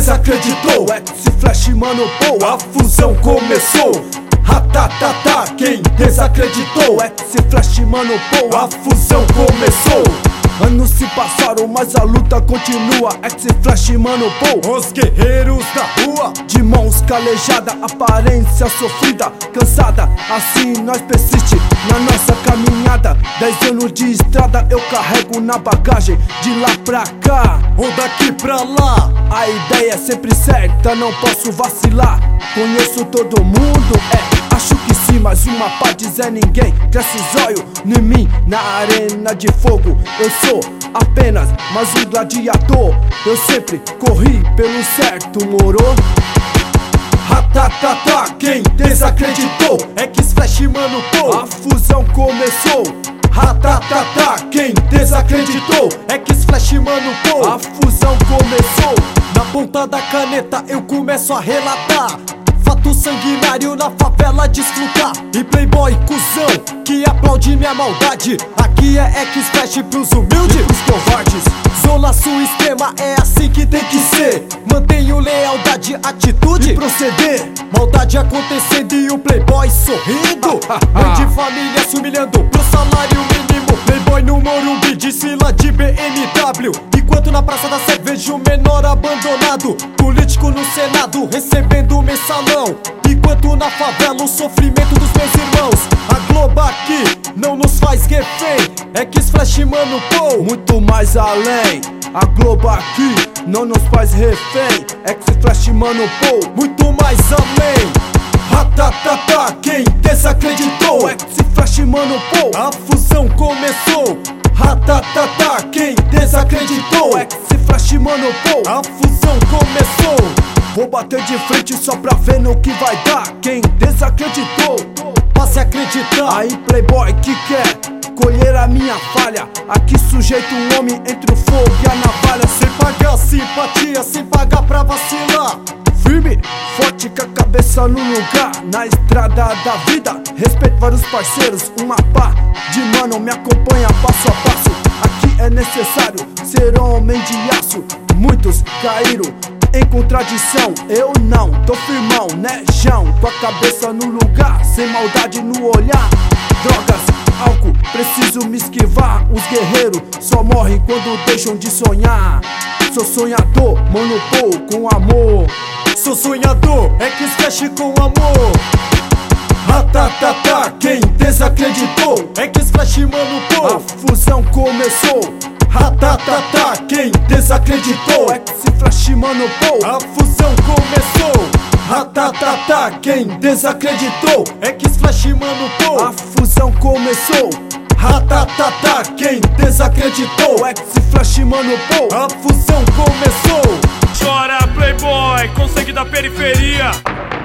desacreditou? X-Flash, mano, pô, a fusão começou. Ratatatá, quem desacreditou? X-Flash, mano, pô, a fusão começou. Anos se passaram, mas a luta continua. X-Flash, mano, pô, os guerreiros da rua, de mãos calejadas, aparência sofrida, cansada, assim nós persiste na nossa caminhada. 10 anos de estrada eu carrego na bagagem, de lá pra cá ou daqui pra lá. A ideia é sempre certa, não posso vacilar. Conheço todo mundo, acho que sim, mas uma pá dizer ninguém. Cresce zóio em mim, na arena de fogo. Eu sou apenas mais um gladiador. Eu sempre corri pelo certo, moro? Ratatatá, quem desacreditou? X-Flash, mano, pô, a fusão começou. Ratatatá, quem desacreditou? X-Flash, mano, pô, a fusão começou. Na ponta da caneta eu começo a relatar fato sanguinário na favela desfrutar. E playboy cuzão que aplaude minha maldade. Aqui é X-Flash pros humildes e pros covardes. Zona sul extrema, é assim que tem que ser. Mantenho lealdade, atitude e proceder. Maldade acontecendo e o playboy sorrindo. Mãe de família se humilhando pro salário mínimo. Playboy no Morumbi, desfila de BMW. Enquanto na Praça da Sé vejo o menor abandonado. Político no Senado recebendo mensalão. Enquanto na favela o sofrimento dos meus irmãos. A Globo aqui não nos faz refém. X-Flash, mano, pô, muito mais além. A Globo aqui não nos faz refém. X-Flash, mano, pô, muito mais além. Ratatatá, quem desacreditou? X-Flash, mano, pô, a fusão começou. Ratatatá, quem desacreditou? X-Flash, mano, pô, a fusão começou. Vou bater de frente só pra ver no que vai dar. Quem desacreditou, passe a acreditar. Aí playboy que quer colher a minha falha. Aqui sujeito um homem entre o fogo e a navalha. Sem pagar simpatia, sem pagar pra vacilar. Firme, forte com a cabeça no lugar. Na estrada da vida, respeito vários parceiros. Uma pá de mano me acompanha passo a passo. Aqui é necessário ser homem de aço. Muitos caíram em contradição, eu não, tô firmão, né, João? Com a cabeça no lugar, sem maldade no olhar. Drogas, álcool, preciso me esquivar. Os guerreiros só morrem quando deixam de sonhar. Sou sonhador, mano, pô, com amor. Sou sonhador, X-Flash com amor. Ratatatá, quem desacreditou? X-Flash, mano, pô, a fusão começou. Ratatatá, quem desacreditou? X-Flash, mano, pô, a fusão começou. Ratatatá, quem desacreditou? X-Flash, mano, pô, a fusão começou. Ratatatá, quem desacreditou? X-Flash, mano, pô, a fusão começou. Chora playboy, consegue da periferia.